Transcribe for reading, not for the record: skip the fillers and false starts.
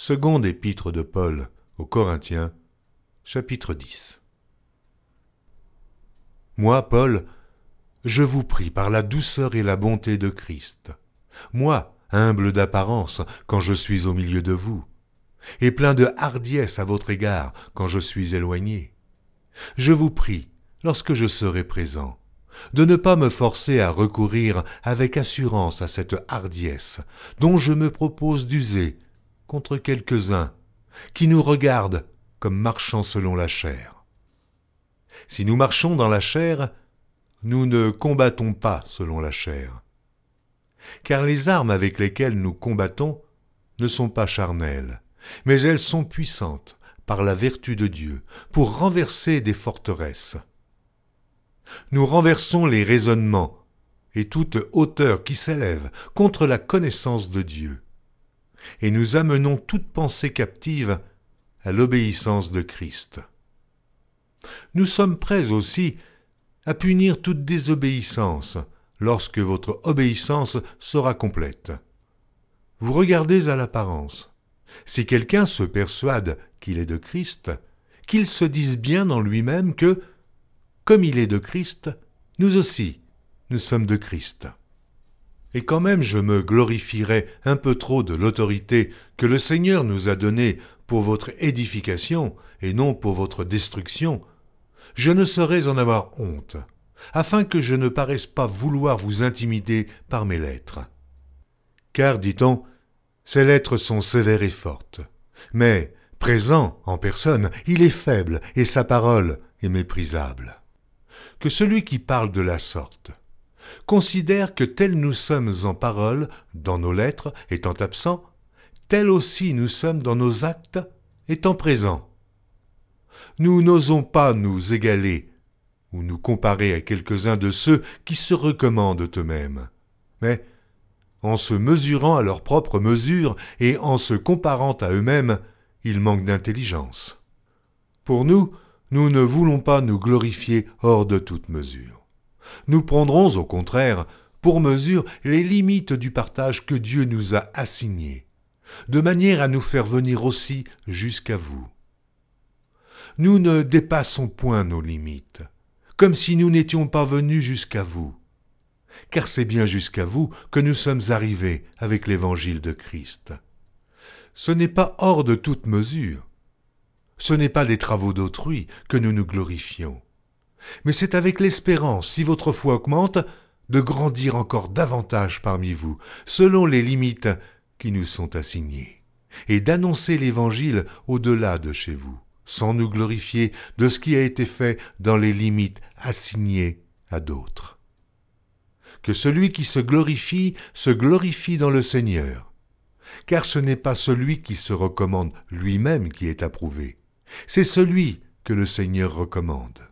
Seconde épître de Paul aux Corinthiens, chapitre 10. Moi, Paul, je vous prie par la douceur et la bonté de Christ, moi, humble d'apparence quand je suis au milieu de vous, et plein de hardiesse à votre égard quand je suis éloigné. Je vous prie, lorsque je serai présent, de ne pas me forcer à recourir avec assurance à cette hardiesse dont je me propose d'user contre quelques-uns qui nous regardent comme marchant selon la chair. Si nous marchons dans la chair, nous ne combattons pas selon la chair. Car les armes avec lesquelles nous combattons ne sont pas charnelles, mais elles sont puissantes par la vertu de Dieu pour renverser des forteresses. Nous renversons les raisonnements et toute hauteur qui s'élève contre la connaissance de Dieu, et nous amenons toute pensée captive à l'obéissance de Christ. Nous sommes prêts aussi à punir toute désobéissance lorsque votre obéissance sera complète. Vous regardez à l'apparence. Si quelqu'un se persuade qu'il est de Christ, qu'il se dise bien en lui-même que, comme il est de Christ, nous aussi, nous sommes de Christ. Et quand même je me glorifierais un peu trop de l'autorité que le Seigneur nous a donnée pour votre édification et non pour votre destruction, je ne saurais en avoir honte, afin que je ne paraisse pas vouloir vous intimider par mes lettres. Car, dit-on, ces lettres sont sévères et fortes, mais, présent en personne, il est faible et sa parole est méprisable. Que celui qui parle de la sorte considère que tels nous sommes en parole, dans nos lettres, étant absents, tels aussi nous sommes dans nos actes, étant présents. Nous n'osons pas nous égaler ou nous comparer à quelques-uns de ceux qui se recommandent eux-mêmes, mais en se mesurant à leur propre mesure et en se comparant à eux-mêmes, ils manquent d'intelligence. Pour nous, nous ne voulons pas nous glorifier hors de toute mesure. Nous prendrons au contraire pour mesure les limites du partage que Dieu nous a assigné, de manière à nous faire venir aussi jusqu'à vous. Nous ne dépassons point nos limites, comme si nous n'étions pas venus jusqu'à vous, car c'est bien jusqu'à vous que nous sommes arrivés avec l'évangile de Christ. Ce n'est pas hors de toute mesure, ce n'est pas des travaux d'autrui que nous nous glorifions, mais c'est avec l'espérance, si votre foi augmente, de grandir encore davantage parmi vous, selon les limites qui nous sont assignées, et d'annoncer l'évangile au-delà de chez vous, sans nous glorifier de ce qui a été fait dans les limites assignées à d'autres. Que celui qui se glorifie dans le Seigneur, car ce n'est pas celui qui se recommande lui-même qui est approuvé, c'est celui que le Seigneur recommande.